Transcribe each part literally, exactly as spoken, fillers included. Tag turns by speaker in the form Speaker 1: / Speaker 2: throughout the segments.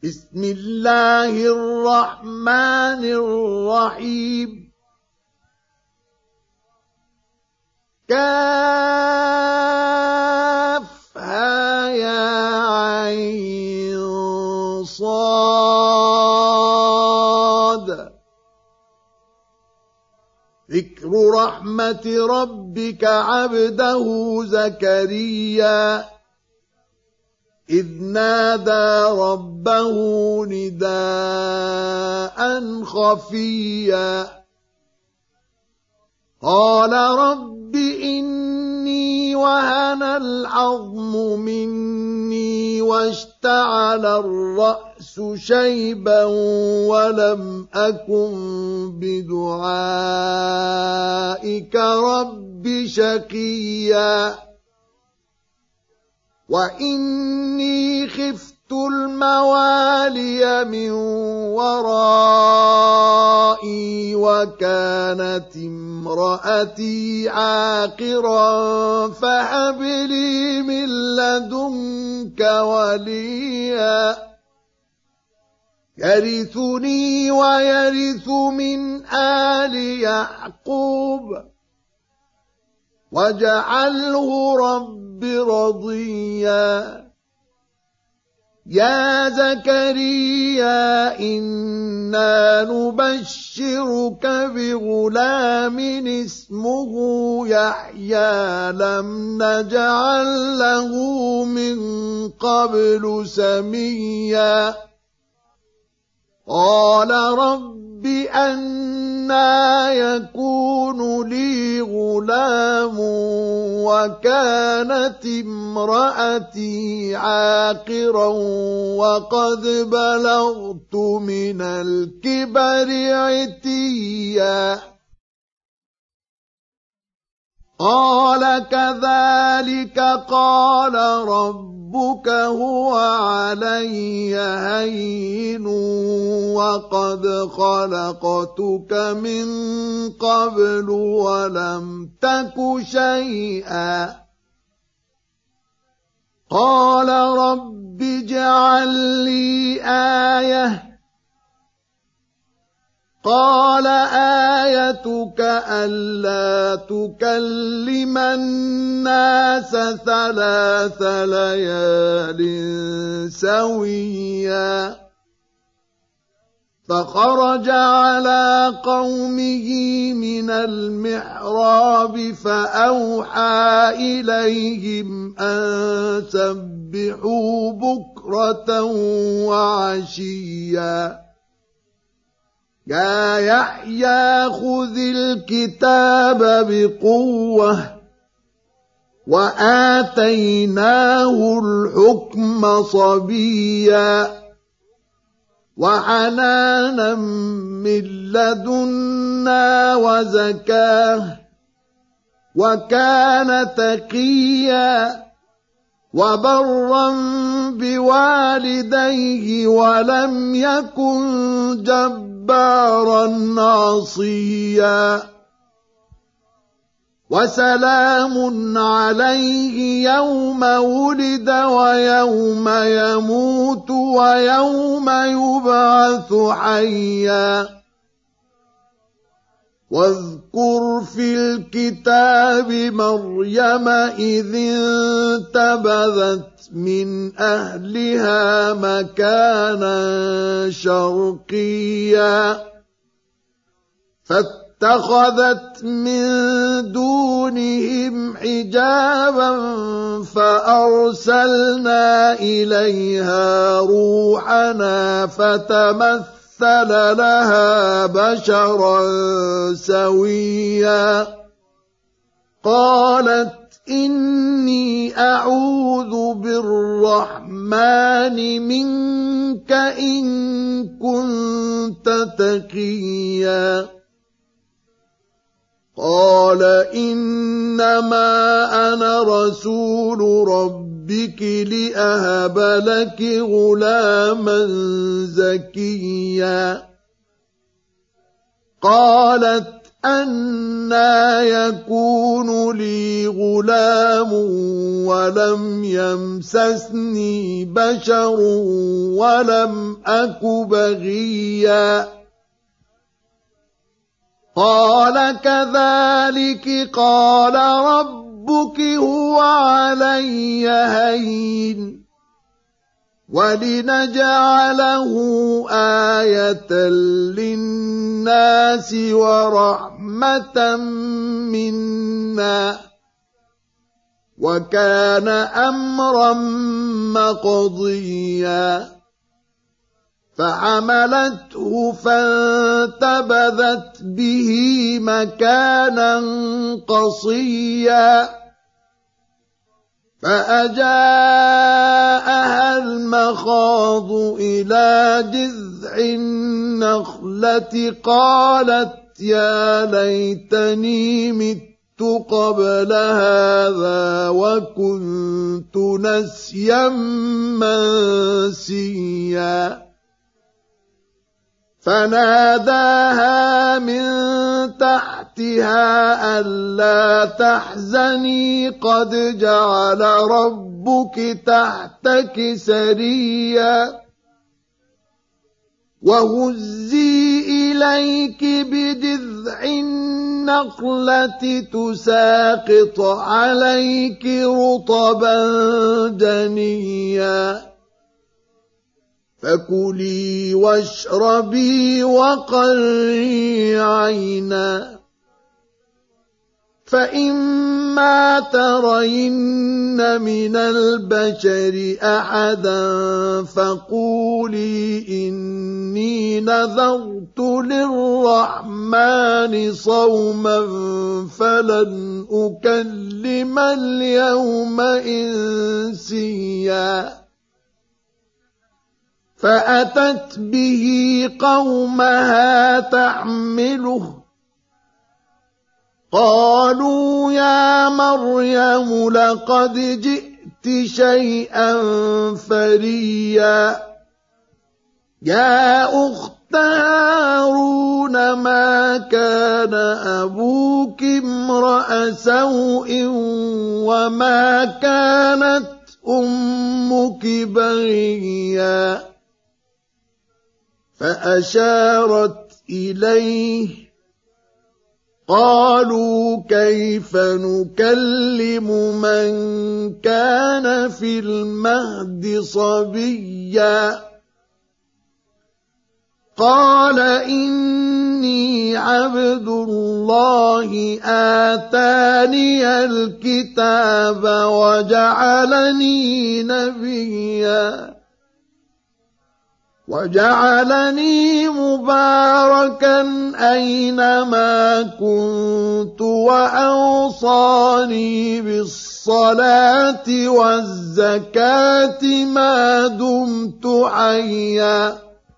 Speaker 1: بسم الله الرحمن الرحيم كافها يا عين صاد ذكر رحمة ربك عبده زكريا إذ نادى ربه نداء خفيا قال رب إني وهن العظم مني واشتعل الرأس شيبا ولم أكن بدعائك رب شقيا وإني خفت الموالي من ورائي وكانت امرأتي عاقرا فهب لي من لدنك وليا يرثني ويرث من آل يعقوب واجعله رب رضيا يا زكريا إنا نبشرك بغلام اسمه يحيى لم نجعل له من قبل سميا قال رب أنى يكون لي غلام وكانت امرأتي عاقرا وقد بلغت من الكبر عتيا قال كذلك قال ربك هو علي هين وقد خلقتك من قبل ولم تك شيئا قال رب اجعل لي آية قال آيتك ألا تكلم الناس ثلاث ليال سويا فخرج على قومه من المحراب فأوحى إليهم أن سبحوا بكرة وعشيا يا يحيى خذ الكتاب بقوة وآتيناه الحكم صبيا وحنانا من لدنا وزكاه وكان تقيا وبرا بوالديه ولم يكن جبارا عصيا وسلام عليه يوم ولد ويوم يموت ويوم يبعث حيا واذكر في الكتاب مريم إذ انتبذت من أهلها مكانا شرقيا فاتخذت من دونهم حجابا فأرسلنا إليها روحنا فتمثل لها بشرا سويا قالت إني أعوذ بالرحمن منك إن كنت تقيا قال إنما أنا رسول ربك لأهب لك غلاما زكيا قالت أَنَّىٰ يَكُونُ لِي غُلَامٌ وَلَمْ يَمْسَسْنِي بَشَرٌ وَلَمْ أَكُ بَغِيًّا قَالَ كَذَٰلِكِ قَالَ رَبُّكِ هُوَ عَلَيَّ هَيِّنٌ وَلِنَجْعَلَهُ آيَةً لِّلنَّاسِ وَرَحْمَةً مِّنَّا وَكَانَ أَمْرًا مَّقْضِيًّا فَحَمَلَتْهُ فَانتَبَذَتْ بِهِ مَكَانًا قَصِيًّا فَأَجَاءَهَا الْمَخَاضُ إِلَىٰ جِذْعِ النَّخْلَةِ قَالَتْ يَا لَيْتَنِي مِتُّ قَبْلَ هَٰذَا وَكُنتُ نَسْيًا مَّنسِيًّا فَنَادَاهَا مِن تَحْتِهَا أَلَّا تَحْزَنِي قَدْ جَعَلَ رَبُّكِ تَحْتَكِ سَرِيًّا وَهُزِّي إِلَيْكِ بِجِذْعِ النَّخْلَةِ تُسَاقِطْ عَلَيْكِ رُطَبًا جَنِيًّا فَكُلِي وَاشْرَبِي وَقَرِّي عَيْنًا فَإِمَّا تَرَيِنَّ مِنَ الْبَشَرِ أَحَدًا فَقُولِي إِنِّي نَذَرْتُ لِلرَّحْمَٰنِ صَوْمًا فَلَنْ أُكَلِّمَ الْيَوْمَ إِنسِيًّا فَأَتَتْ بِهِ قَوْمَهَا تَحْمِلُهُ قَالُوا يَا مَرْيَمُ لَقَدْ جِئْتِ شَيْئًا فَرِيًّا يَا أُخْتَ هَارُونَ مَا كَانَ أَبُوكِ امْرَأَ سَوْءٍ وَمَا كَانَتْ أُمُّكِ بَغِيًّا فَأَشَارَتْ إِلَيْهِ قَالُوا كَيْفَ نُكَلِّمُ مَن كَانَ فِي الْمَهْدِ صَبِيًّا قَالَ إِنِّي عَبْدُ اللَّهِ آتَانِيَ الْكِتَابَ وَجَعَلَنِي نَبِيًّا وَجَعَلَنِي مُبَارَكًا أَيْنَمَا كُنتُ وَأَوْصَانِي بِالصَّلَاةِ وَالزَّكَاةِ مَا دُمْتُ حَيًّا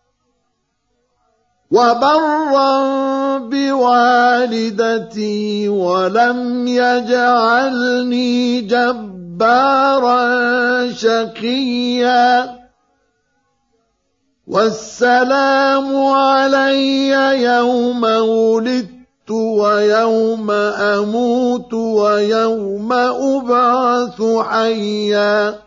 Speaker 1: وَبَرًّا بِوَالِدَتِي وَلَمْ يَجْعَلْنِي جَبَّارًا شَقِيًّا وَالسَّلَامُ عَلَيَّ يَوْمَ وُلِدتُّ وَيَوْمَ أَمُوتُ وَيَوْمَ أُبْعَثُ حَيًّا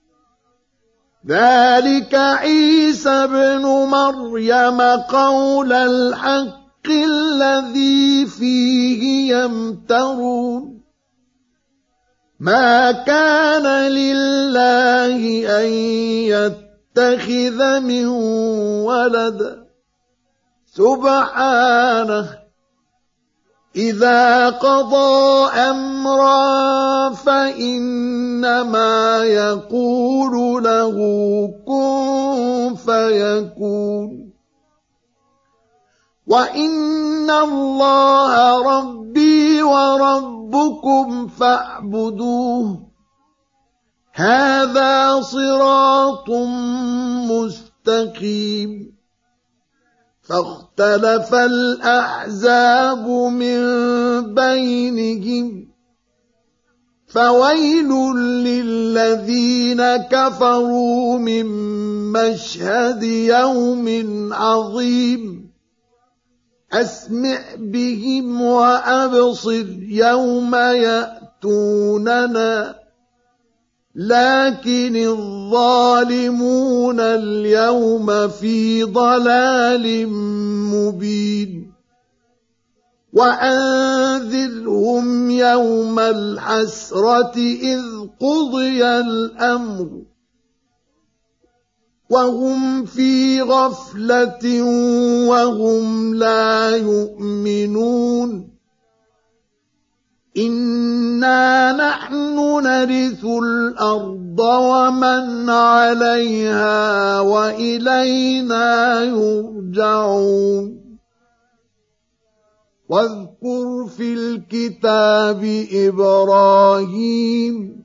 Speaker 1: ذَلِكَ عِيسَى ابْنُ مَرْيَمَ قَوْلَ الْحَقِّ الَّذِي فِيهِ يَمْتَرُونَ مَا كَانَ لِلَّهِ أَن يَتَّخِذَ مِن وَلَدٍ سُبْحَانَهُ إِذَا قَضَىٰ أَمْرًا فَإِنَّمَا يَقُولُ لَهُ كُن فَيَكُونُ وَإِنَّ اللَّهَ رَبِّي وَرَبُّكُمْ فَاعْبُدُوهُ هَٰذَا صِرَاطٌ مُّسْتَقِيمٌ فَاخْتَلَفَ الْأَحْزَابُ مِن بَيْنِهِمْ فَوَيْلٌ لِّلَّذِينَ كَفَرُوا مِن مَّشْهَدِ يَوْمٍ عَظِيمٍ أسمع بهم وأبصر يوم يأتوننا لكن الظالمون اليوم في ضلال مبين وأنذرهم يوم الحسرة إذ قضي الأمر وهم في غفلة وهم لا يؤمنون إنا نحن نرث الأرض ومن عليها وإلينا يرجعون واذكر في الكتاب إبراهيم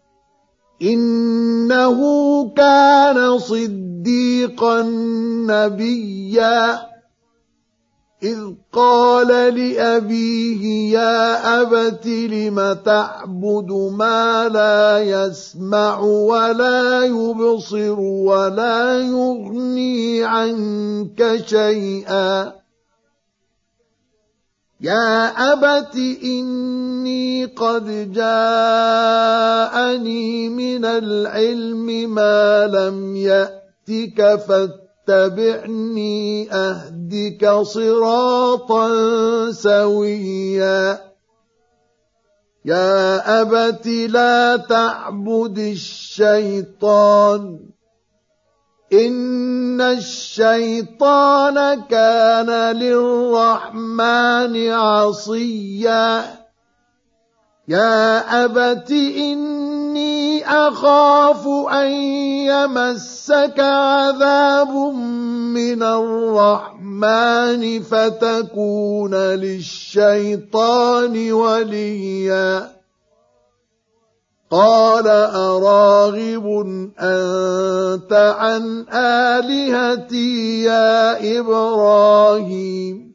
Speaker 1: إنه كان صديقا نبيا إذ قال لأبيه يا أبت لم تعبد ما لا يسمع ولا يبصر ولا يغني عنك شيئا يا أبت إني قد جاءني من العلم ما لم يأتك فاتبعني أهدك صراطا سويا يا أبت لا تعبد الشيطان إن الشيطان كان للرحمن عصيا يا أبت إني أخاف أن يمسك عذاب من الرحمن فتكون للشيطان وليا قال أراغب أنت عن آلهتي يا إبراهيم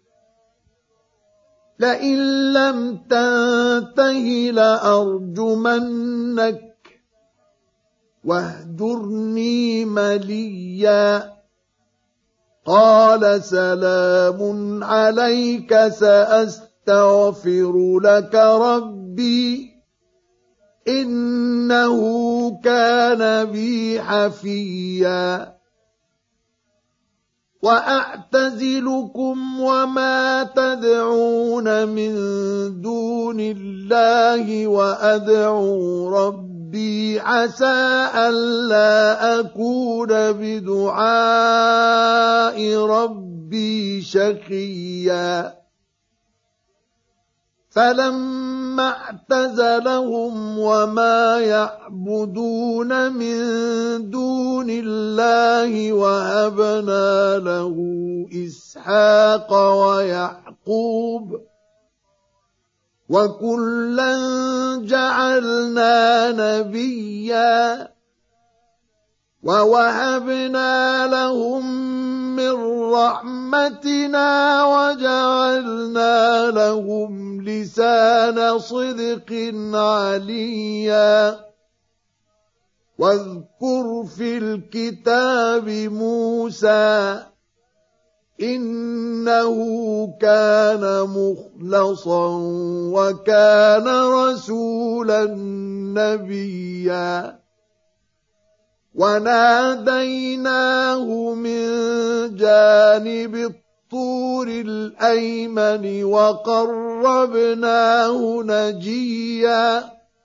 Speaker 1: لئن لم تنته لأرجمنك واهجرني مليا قال سلام عليك سأستغفر لك ربي إنه كان بي حفيا وأعتزلكم وما تدعون من دون الله وأدعو ربي عسى ألا أكون بدعاء ربي شقيا فلما اعتزلهم وما يعبدون من دون الله وهبنا له إسحاق ويعقوب وكلا جعلنا نبيا ووهبنا لهم من رحمتنا وجعلنا لهم لسان صدق عليا واذكر في الكتاب موسى إنه كان مخلصا وكان رسولا نبيا وناديناه من جانب الطور الأيمن وقربناه نجيا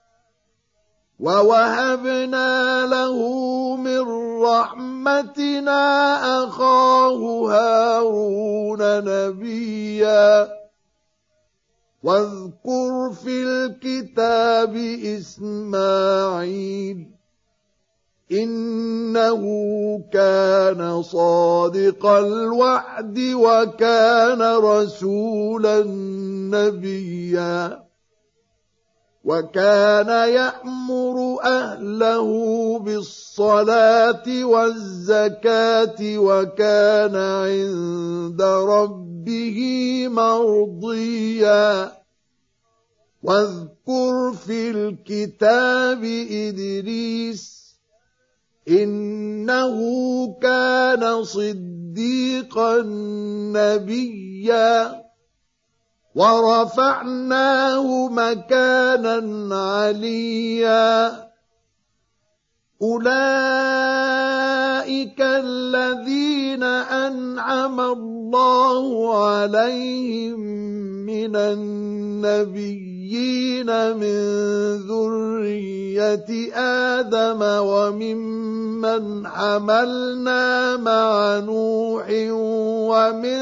Speaker 1: ووهبنا له من رحمتنا أخاه هارون نبيا واذكر في الكتاب إسماعيل إنه كان صادق الوعد وكان رسولا نبيا وكان يأمر أهله بالصلاة والزكاة وكان عند ربه مرضيا واذكر في الكتاب إدريس إنه كان صديقا صديقا نبيا ورفعناه مكانا عليا أولئك الذين أنعم الله عليهم من النبيين من ذرية آدم وممن حملنا مع نوح ومن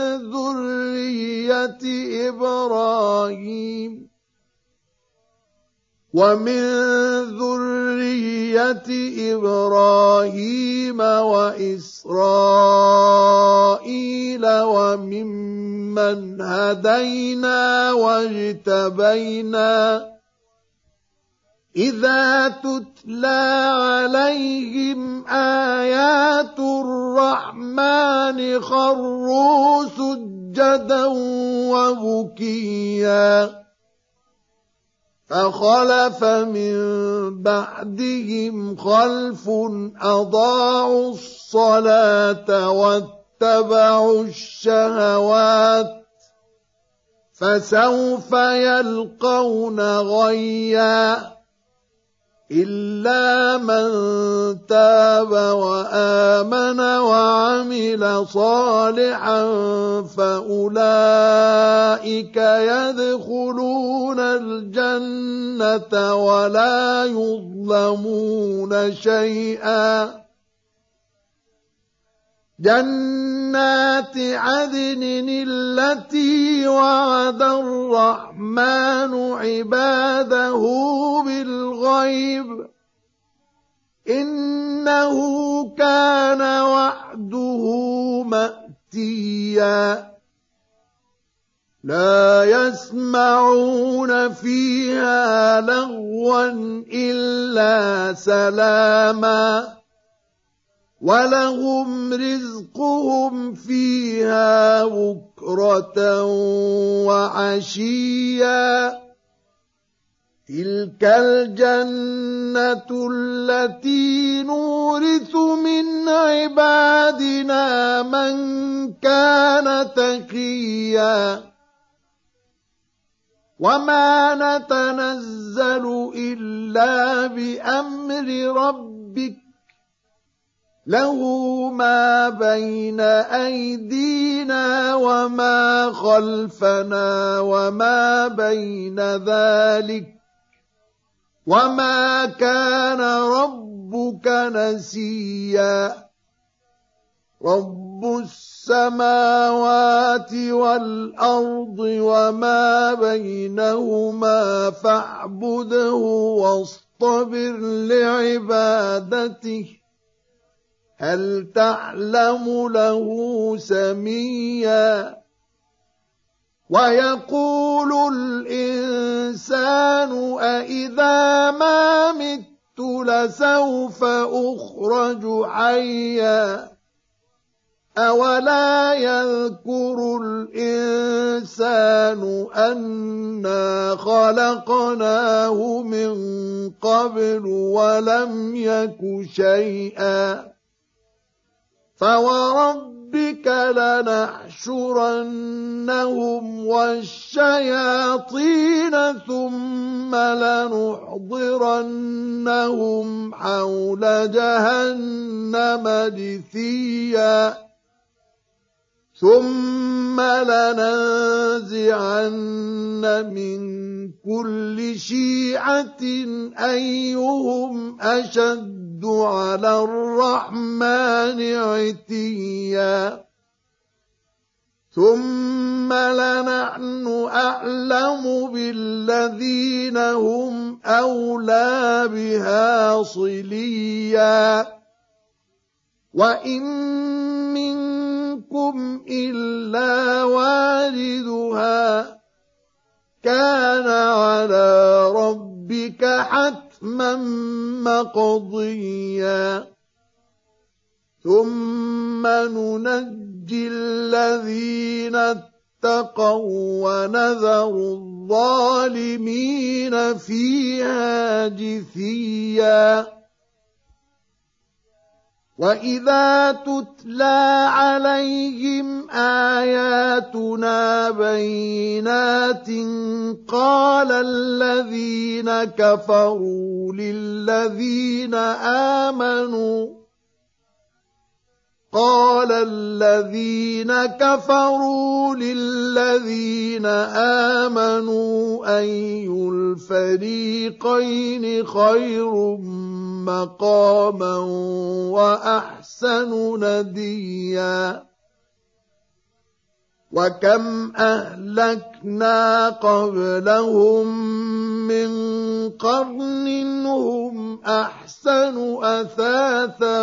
Speaker 1: ذرية إبراهيم ومن ذرية إبراهيم وإسرائيل وممن هدينا واجتبينا إذا تتلى عليهم آيات الرحمن خروا سجدا وبكيا فخلف من بعدهم خلف أضاعوا الصلاة واتبعوا الشهوات فسوف يلقون غيا إلا من تاب وآمن وعمل صالحا فأولئك يدخلون الجنة ولا يظلمون شيئا جنات عدن التي وعد الرحمن عباده بالغيب إنه كان وعده مأتيا لا يسمعون فيها لغوا إلا سلاما ولهم رزقهم فيها بكرة وعشيا تلك الجنة التي نورث من عبادنا من كان تقيا وما نتنزل إلا بأمر ربك له ما بين أيدينا وما خلفنا وما بين ذلك وما كان ربك نسيا رب السماوات والأرض وما بينهما فاعبده واصطبر لعبادته هل تعلم له سميا ويقول الإنسان أإذا ما مت لسوف أخرج حيا أولا يذكر الإنسان أنا خلقناه من قبل ولم يك شيئا فوربك لنحشرنهم والشياطين ثم لنحضرنهم حول جهنم جثيا ثم لننزعن من كل شيعة أيهم أشد على الرحمن عتيا ثم لنحن أعلم بالذين هم أولى بها صليا وإن منكم إلا واردها كان على ربك حتما مقضيا ثم ننجي الذين اتقوا ونذر الظالمين فيها جثيا وَإِذَا تُتْلَى عَلَيْهِمْ آيَاتُنَا بَيِّنَاتٍ قَالَ الَّذِينَ كَفَرُوا لِلَّذِينَ آمَنُوا قال الذين كفروا للذين آمنوا أي الفريقين خير مقاما وأحسن نديا وكم أهلكنا قبلهم من قرن هم أحسن أثاثا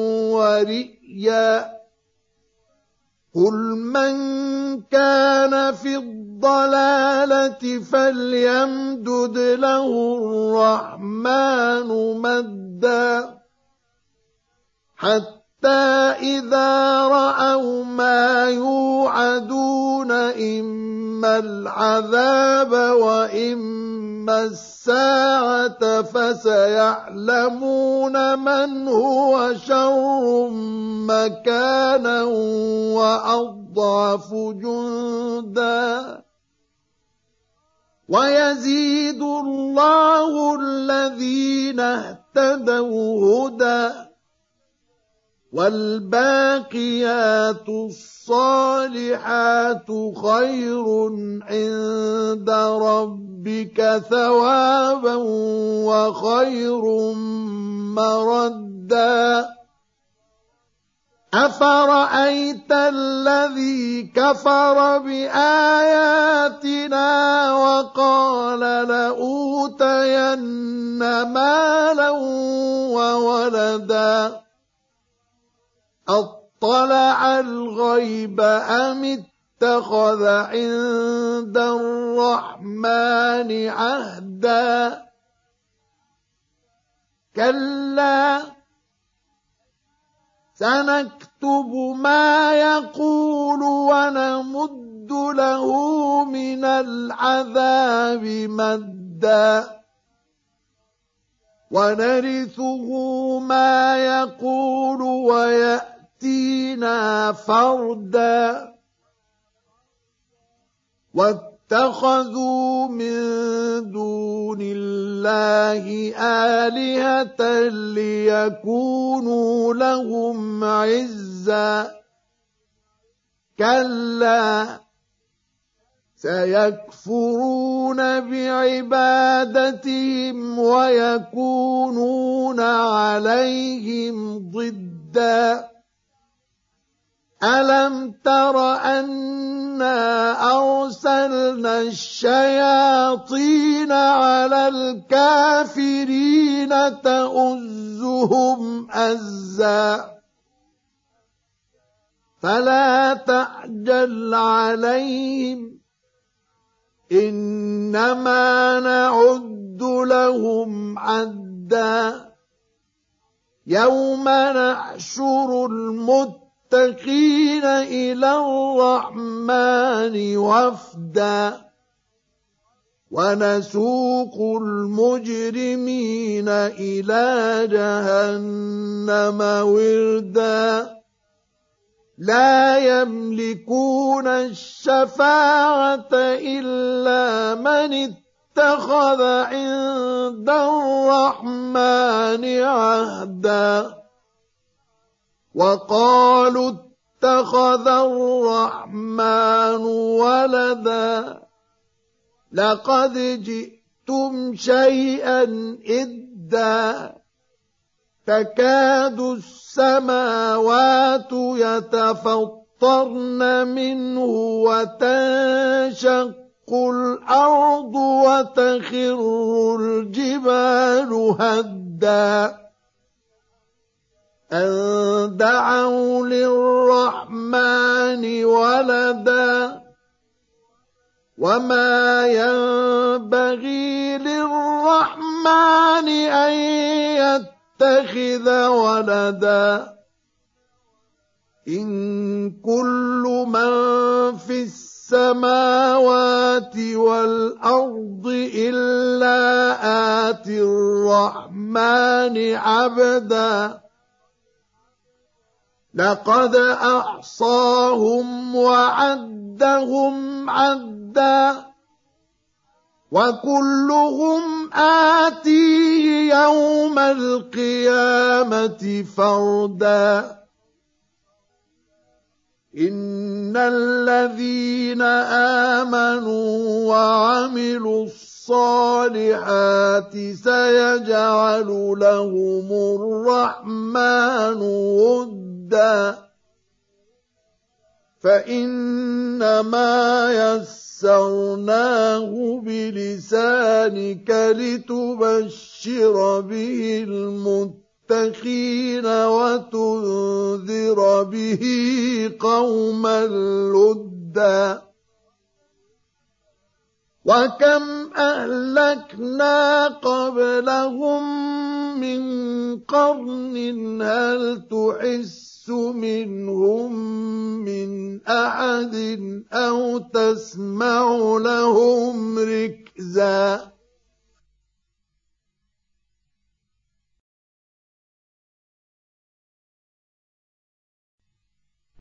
Speaker 1: ورئيا قل من كان في الضلالة فليمدد له الرحمن مدا حتى إذا رأوا ما يوعدون إما العذاب وإما الساعة فسيعلمون من هو شر مكانا وأضعف جندا ويزيد الله الذين اهتدوا هدى والباقيات الصالحات خير عند ربك ثوابا وخير مردا أفرأيت الذي كفر بآياتنا وقال لأوتين مالا وولدا أطلع الغيب أم اتخذ عند الرحمن عهدا كلا سنكتب ما يقول ونمد له من العذاب مدا ونرثه ما يقول ويأتينا فردا واتخذوا من دون الله آلهة ليكونوا لهم عزا كلا سيكفرون بعبادتهم ويكونون عليهم ضدا ألم تر أنا أرسلنا الشياطين على الكافرين تؤزهم أزا فلا تعجل عليهم إنما نعد لهم عدا يوم نحشر المتقين إلى الرحمن وفدا ونسوق المجرمين إلى جهنم وردا لا يملكون الشفاعة إلا من اتخذ عند الرحمن عهدا وقالوا اتخذ الرحمن ولدا لقد جئتم شيئا إدا تكاد السماوات يتفطرن منه وتنشق الأرض وتخر الجبال هدا أن دعوا للرحمن ولدا وما ينبغي للرحمن أن يتخذ ولدا إن كل من في السماوات والأرض إلا آتي الرحمن عبدا لقد أحصاهم وعدهم عدا وكلهم آتيه يوم القيامة فردا إن الذين آمنوا وعملوا الصالحات سيجعل لهم الرحمن ودا فإنما يسرناه بلسانك لتبشر به المتقين وتنذر به قوما لدا وكم أهلكنا قبلهم من قرن هل تحس منهم من أحد أو تسمع لهم ركزا